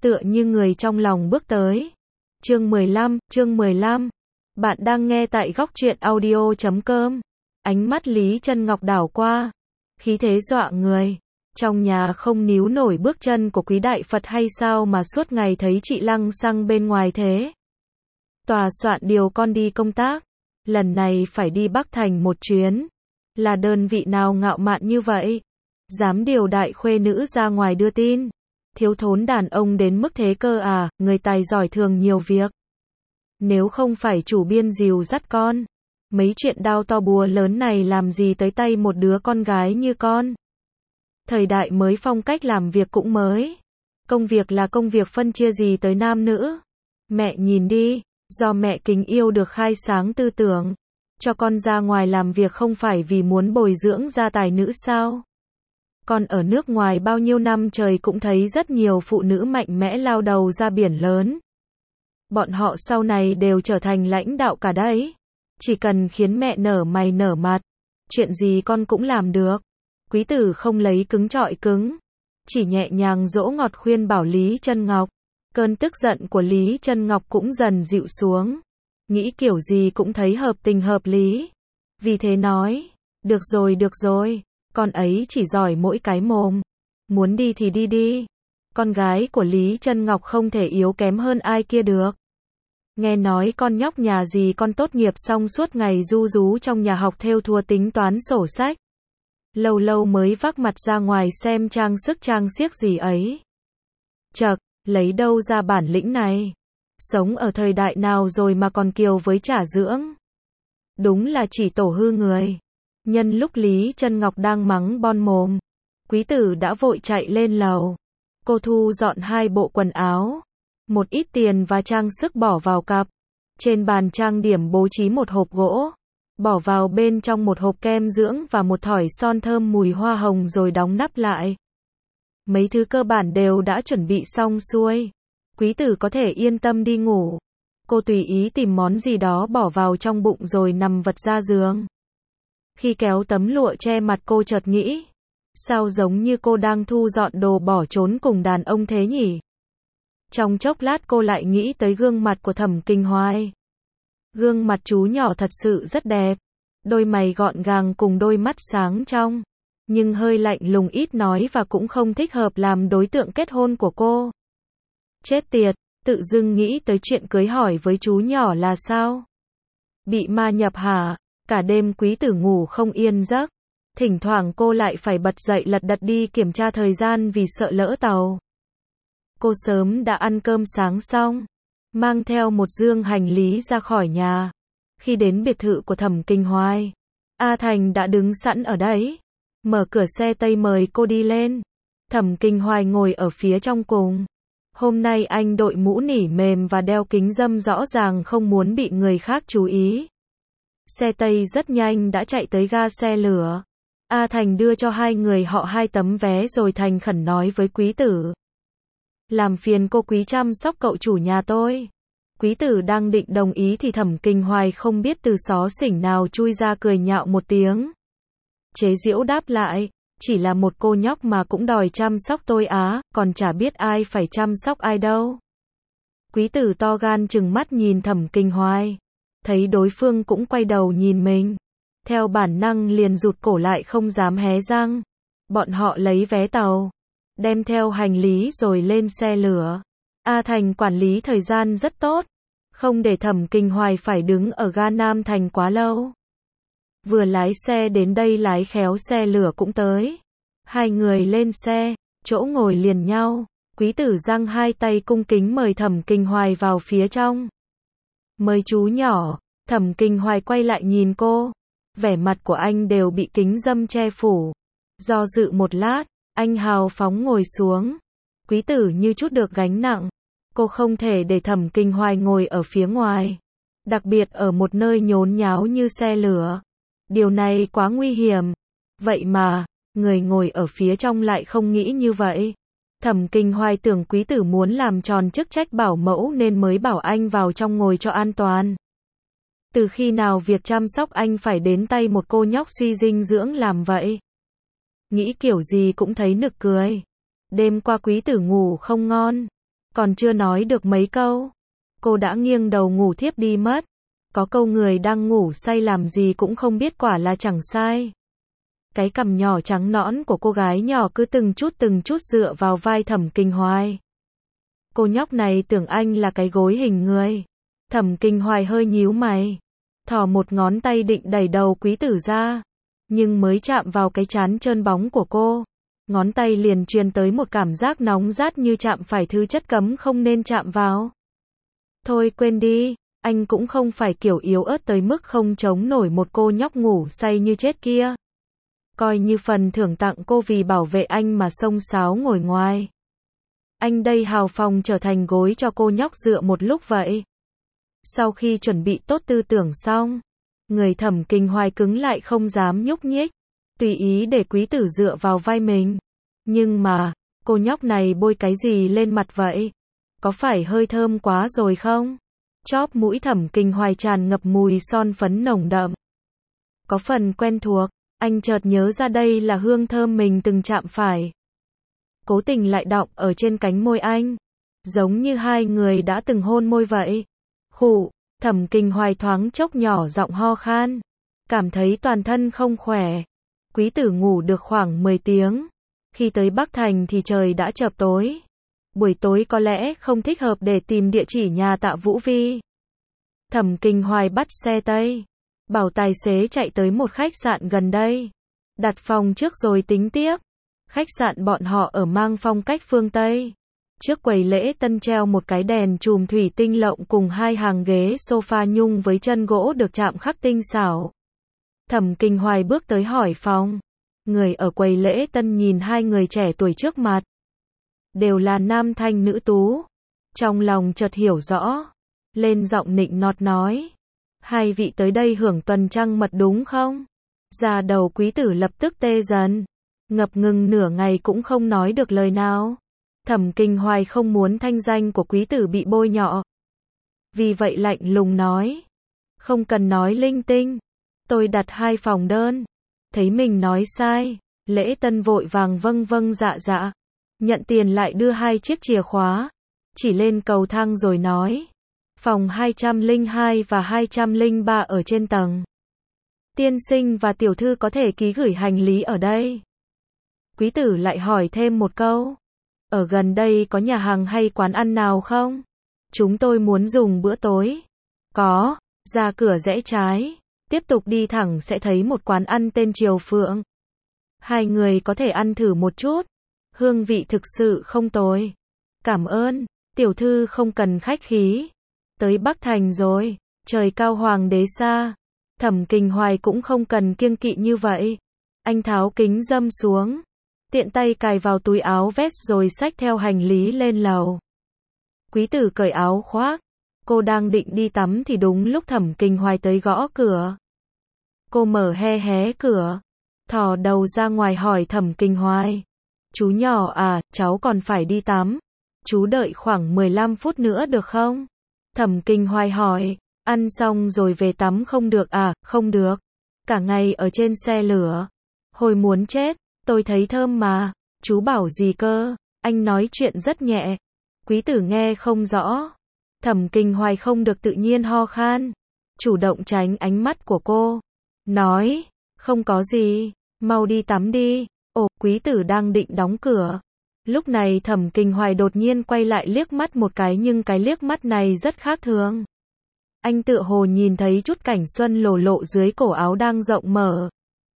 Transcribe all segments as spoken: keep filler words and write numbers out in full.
tựa như người trong lòng bước tới. Chương mười lăm, chương mười lăm. Bạn đang nghe tại góc truyện audio chấm com. Ánh mắt Lý Chân Ngọc đảo qua, khí thế dọa người. Trong nhà không níu nổi bước chân của quý đại Phật hay sao mà suốt ngày thấy chị lăng xăng bên ngoài thế? Tòa soạn điều con đi công tác, lần này phải đi Bắc Thành một chuyến. Là đơn vị nào ngạo mạn như vậy? Dám điều đại khuê nữ ra ngoài đưa tin. Thiếu thốn đàn ông đến mức thế cơ à, người tài giỏi thường nhiều việc. Nếu không phải chủ biên dìu dắt con, mấy chuyện đao to búa lớn này làm gì tới tay một đứa con gái như con. Thời đại mới, phong cách làm việc cũng mới. Công việc là công việc, phân chia gì tới nam nữ. Mẹ nhìn đi, do mẹ kính yêu được khai sáng tư tưởng. Cho con ra ngoài làm việc không phải vì muốn bồi dưỡng gia tài nữ sao? Con ở nước ngoài bao nhiêu năm trời cũng thấy rất nhiều phụ nữ mạnh mẽ lao đầu ra biển lớn. Bọn họ sau này đều trở thành lãnh đạo cả đấy. Chỉ cần khiến mẹ nở mày nở mặt, chuyện gì con cũng làm được. Quý tử không lấy cứng trọi cứng, chỉ nhẹ nhàng dỗ ngọt khuyên bảo Lý Chân Ngọc. Cơn tức giận của Lý Chân Ngọc cũng dần dịu xuống. Nghĩ kiểu gì cũng thấy hợp tình hợp lý. Vì thế nói, được rồi được rồi, con ấy chỉ giỏi mỗi cái mồm. Muốn đi thì đi đi. Con gái của Lý Chân Ngọc không thể yếu kém hơn ai kia được. Nghe nói con nhóc nhà gì con tốt nghiệp xong suốt ngày ru rú trong nhà học thêu thùa tính toán sổ sách. Lâu lâu mới vác mặt ra ngoài xem trang sức trang xiếc gì ấy. Chậc, lấy đâu ra bản lĩnh này? Sống ở thời đại nào rồi mà còn kiều với trả dưỡng? Đúng là chỉ tổ hư người. Nhân lúc Lý Chân Ngọc đang mắng bon mồm, quý tử đã vội chạy lên lầu. Cô thu dọn hai bộ quần áo, một ít tiền và trang sức bỏ vào cặp. Trên bàn trang điểm bố trí một hộp gỗ, bỏ vào bên trong một hộp kem dưỡng và một thỏi son thơm mùi hoa hồng rồi đóng nắp lại. Mấy thứ cơ bản đều đã chuẩn bị xong xuôi. Quý tử có thể yên tâm đi ngủ. Cô tùy ý tìm món gì đó bỏ vào trong bụng rồi nằm vật ra giường. Khi kéo tấm lụa che mặt cô chợt nghĩ, sao giống như cô đang thu dọn đồ bỏ trốn cùng đàn ông thế nhỉ? Trong chốc lát cô lại nghĩ tới gương mặt của Thẩm Kinh Hoài. Gương mặt chú nhỏ thật sự rất đẹp. Đôi mày gọn gàng cùng đôi mắt sáng trong, nhưng hơi lạnh lùng ít nói và cũng không thích hợp làm đối tượng kết hôn của cô. Chết tiệt, tự dưng nghĩ tới chuyện cưới hỏi với chú nhỏ là sao? Bị ma nhập hả? Cả đêm quý tử ngủ không yên giấc. Thỉnh thoảng cô lại phải bật dậy lật đật đi kiểm tra thời gian vì sợ lỡ tàu. Cô sớm đã ăn cơm sáng xong, mang theo một dương hành lý ra khỏi nhà. Khi đến biệt thự của Thẩm Kinh Hoài, A Thành đã đứng sẵn ở đấy. Mở cửa xe Tây mời cô đi lên. Thẩm Kinh Hoài ngồi ở phía trong cùng. Hôm nay anh đội mũ nỉ mềm và đeo kính râm, rõ ràng không muốn bị người khác chú ý. Xe Tây rất nhanh đã chạy tới ga xe lửa. A Thành đưa cho hai người họ hai tấm vé rồi thành khẩn nói với quý tử. Làm phiền cô quý chăm sóc cậu chủ nhà tôi. Quý tử đang định đồng ý thì Thẩm Kinh Hoài không biết từ xó xỉnh nào chui ra cười nhạo một tiếng. Chế giễu đáp lại, chỉ là một cô nhóc mà cũng đòi chăm sóc tôi á, còn chả biết ai phải chăm sóc ai đâu. Quý tử to gan trừng mắt nhìn Thẩm Kinh Hoài, thấy đối phương cũng quay đầu nhìn mình, theo bản năng liền rụt cổ lại không dám hé răng. Bọn họ lấy vé tàu, đem theo hành lý rồi lên xe lửa. A Thành quản lý thời gian rất tốt, không để Thẩm Kinh Hoài phải đứng ở ga Nam Thành quá lâu. Vừa lái xe đến đây lái khéo xe lửa cũng tới. Hai người lên xe, chỗ ngồi liền nhau. Quý tử giang hai tay cung kính mời Thẩm Kinh Hoài vào phía trong. Mời chú nhỏ. Thẩm Kinh Hoài quay lại nhìn cô. Vẻ mặt của anh đều bị kính râm che phủ. Do dự một lát, anh hào phóng ngồi xuống. Quý tử như chút được gánh nặng. Cô không thể để Thẩm Kinh Hoài ngồi ở phía ngoài, đặc biệt ở một nơi nhốn nháo như xe lửa. Điều này quá nguy hiểm. Vậy mà, người ngồi ở phía trong lại không nghĩ như vậy. Thẩm Kinh Hoài tưởng quý tử muốn làm tròn chức trách bảo mẫu nên mới bảo anh vào trong ngồi cho an toàn. Từ khi nào việc chăm sóc anh phải đến tay một cô nhóc suy dinh dưỡng làm vậy? Nghĩ kiểu gì cũng thấy nực cười. Đêm qua quý tử ngủ không ngon. Còn chưa nói được mấy câu, cô đã nghiêng đầu ngủ thiếp đi mất. Có câu người đang ngủ say làm gì cũng không biết quả là chẳng sai. Cái cằm nhỏ trắng nõn của cô gái nhỏ cứ từng chút từng chút dựa vào vai Thẩm Kinh Hoài. Cô nhóc này tưởng anh là cái gối hình người. Thẩm Kinh Hoài hơi nhíu mày, thò một ngón tay định đẩy đầu quý tử ra, nhưng mới chạm vào cái trán trơn bóng của cô, ngón tay liền truyền tới một cảm giác nóng rát như chạm phải thứ chất cấm không nên chạm vào. Thôi quên đi, anh cũng không phải kiểu yếu ớt tới mức không chống nổi một cô nhóc ngủ say như chết kia. Coi như phần thưởng tặng cô vì bảo vệ anh mà xông xáo ngồi ngoài. Anh đây hào phóng trở thành gối cho cô nhóc dựa một lúc vậy. Sau khi chuẩn bị tốt tư tưởng xong, người Thẩm Kinh Hoài cứng lại không dám nhúc nhích, tùy ý để quý tử dựa vào vai mình. Nhưng mà, cô nhóc này bôi cái gì lên mặt vậy? Có phải hơi thơm quá rồi không? Chóp mũi Thẩm Kinh Hoài tràn ngập mùi son phấn nồng đậm. Có phần quen thuộc, anh chợt nhớ ra đây là hương thơm mình từng chạm phải. Cố tình lại đọng ở trên cánh môi anh, giống như hai người đã từng hôn môi vậy. Khụ, Thẩm Kinh Hoài thoáng chốc nhỏ giọng ho khan, cảm thấy toàn thân không khỏe. Quý tử ngủ được khoảng mười tiếng, khi tới Bắc Thành thì trời đã chập tối. Buổi tối có lẽ không thích hợp để tìm địa chỉ nhà Tạ Vũ Vi. Thẩm Kinh Hoài bắt xe Tây, bảo tài xế chạy tới một khách sạn gần đây, đặt phòng trước rồi tính tiếp. Khách sạn bọn họ ở mang phong cách phương Tây. Trước quầy lễ tân treo một cái đèn chùm thủy tinh lộng cùng hai hàng ghế sofa nhung với chân gỗ được chạm khắc tinh xảo. Thẩm Kinh Hoài bước tới hỏi phòng. Người ở quầy lễ tân nhìn hai người trẻ tuổi trước mặt, đều là nam thanh nữ tú. Trong lòng chợt hiểu rõ, lên giọng nịnh nọt nói: hai vị tới đây hưởng tuần trăng mật đúng không? Da đầu quý tử lập tức tê dần, ngập ngừng nửa ngày cũng không nói được lời nào. Thẩm Kinh Hoài không muốn thanh danh của quý tử bị bôi nhọ, vì vậy lạnh lùng nói: không cần nói linh tinh, tôi đặt hai phòng đơn. Thấy mình nói sai, lễ tân vội vàng vâng vâng dạ dạ, nhận tiền lại đưa hai chiếc chìa khóa, chỉ lên cầu thang rồi nói: phòng hai trăm lẻ hai và hai trăm lẻ ba ở trên tầng. Tiên sinh và tiểu thư có thể ký gửi hành lý ở đây. Quý tử lại hỏi thêm một câu: ở gần đây có nhà hàng hay quán ăn nào không? Chúng tôi muốn dùng bữa tối. Có, ra cửa rẽ trái, tiếp tục đi thẳng sẽ thấy một quán ăn tên Triều Phượng. Hai người có thể ăn thử một chút, hương vị thực sự không tồi. Cảm ơn, tiểu thư không cần khách khí. Tới Bắc Thành rồi, trời cao hoàng đế xa. Thẩm Kinh Hoài cũng không cần kiêng kỵ như vậy. Anh tháo kính râm xuống, tiện tay cài vào túi áo vest rồi xách theo hành lý lên lầu. Quý tử cởi áo khoác, cô đang định đi tắm thì đúng lúc Thẩm Kinh Hoài tới gõ cửa. Cô mở hé hé cửa, thò đầu ra ngoài hỏi Thẩm Kinh Hoài: chú nhỏ à, cháu còn phải đi tắm. Chú đợi khoảng mười lăm phút nữa được không? Thẩm Kinh Hoài hỏi: ăn xong rồi về tắm không được à? Không được. Cả ngày ở trên xe lửa, hồi muốn chết. Tôi thấy thơm mà. Chú bảo gì cơ? Anh nói chuyện rất nhẹ. Quý tử nghe không rõ. Thẩm Kinh Hoài không được tự nhiên ho khan, chủ động tránh ánh mắt của cô, nói: không có gì, mau đi tắm đi. Ồ, quý tử đang định đóng cửa. Lúc này Thẩm Kinh Hoài đột nhiên quay lại liếc mắt một cái, nhưng cái liếc mắt này rất khác thường. Anh tựa hồ nhìn thấy chút cảnh xuân lồ lộ dưới cổ áo đang rộng mở.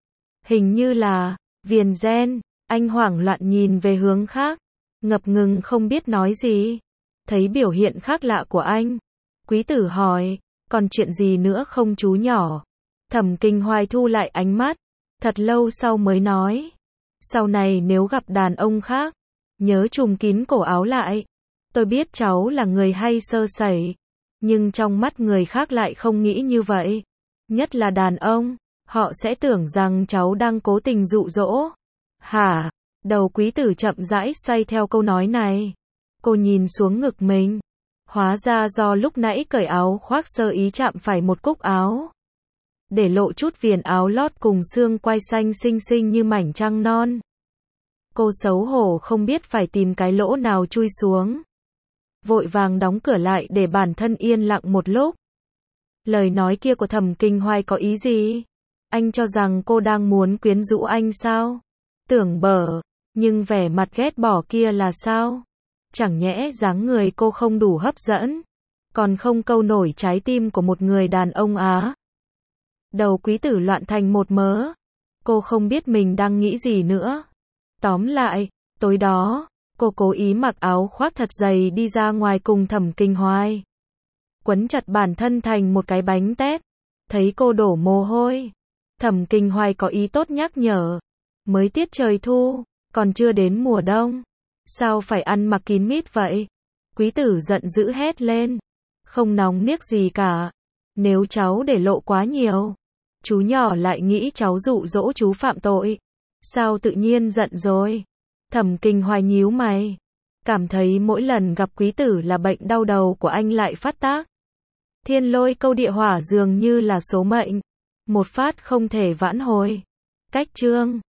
Hình như là viền ren. Anh hoảng loạn nhìn về hướng khác, ngập ngừng không biết nói gì. Thấy biểu hiện khác lạ của anh, quý tử hỏi: còn chuyện gì nữa không chú nhỏ? Thẩm Kinh Hoài thu lại ánh mắt, thật lâu sau mới nói: sau này nếu gặp đàn ông khác, nhớ trùm kín cổ áo lại. Tôi biết cháu là người hay sơ sẩy, nhưng trong mắt người khác lại không nghĩ như vậy. Nhất là đàn ông, họ sẽ tưởng rằng cháu đang cố tình dụ dỗ. Hả? Đầu quý tử chậm rãi xoay theo câu nói này. Cô nhìn xuống ngực mình. Hóa ra do lúc nãy cởi áo khoác sơ ý chạm phải một cúc áo, để lộ chút viền áo lót cùng xương quai xanh xinh xinh như mảnh trăng non. Cô xấu hổ không biết phải tìm cái lỗ nào chui xuống. vội vàng đóng cửa lại để bản thân yên lặng một lúc. Lời nói kia của Thẩm Kinh Hoài có ý gì? Anh cho rằng cô đang muốn quyến rũ anh sao? Tưởng bở, nhưng vẻ mặt ghét bỏ kia là sao? Chẳng nhẽ dáng người cô không đủ hấp dẫn, còn không câu nổi trái tim của một người đàn ông á? Đầu quý tử loạn thành một mớ. Cô không biết mình đang nghĩ gì nữa. Tóm lại, tối đó, cô cố ý mặc áo khoác thật dày đi ra ngoài cùng Thẩm Kinh Hoài. Quấn chặt bản thân thành một cái bánh tét. Thấy cô đổ mồ hôi, Thẩm Kinh Hoài có ý tốt nhắc nhở. Mới tiết trời thu, còn chưa đến mùa đông. Sao phải ăn mặc kín mít vậy? Quý tử giận dữ hét lên. Không nóng niếc gì cả. Nếu cháu để lộ quá nhiều, chú nhỏ lại nghĩ cháu dụ dỗ chú phạm tội. Sao tự nhiên giận rồi? Thẩm Kinh Hoài nhíu mày. Cảm thấy mỗi lần gặp quý tử là bệnh đau đầu của anh lại phát tác. Thiên lôi câu địa hỏa dường như là số mệnh. Một phát không thể vãn hồi. Cách chương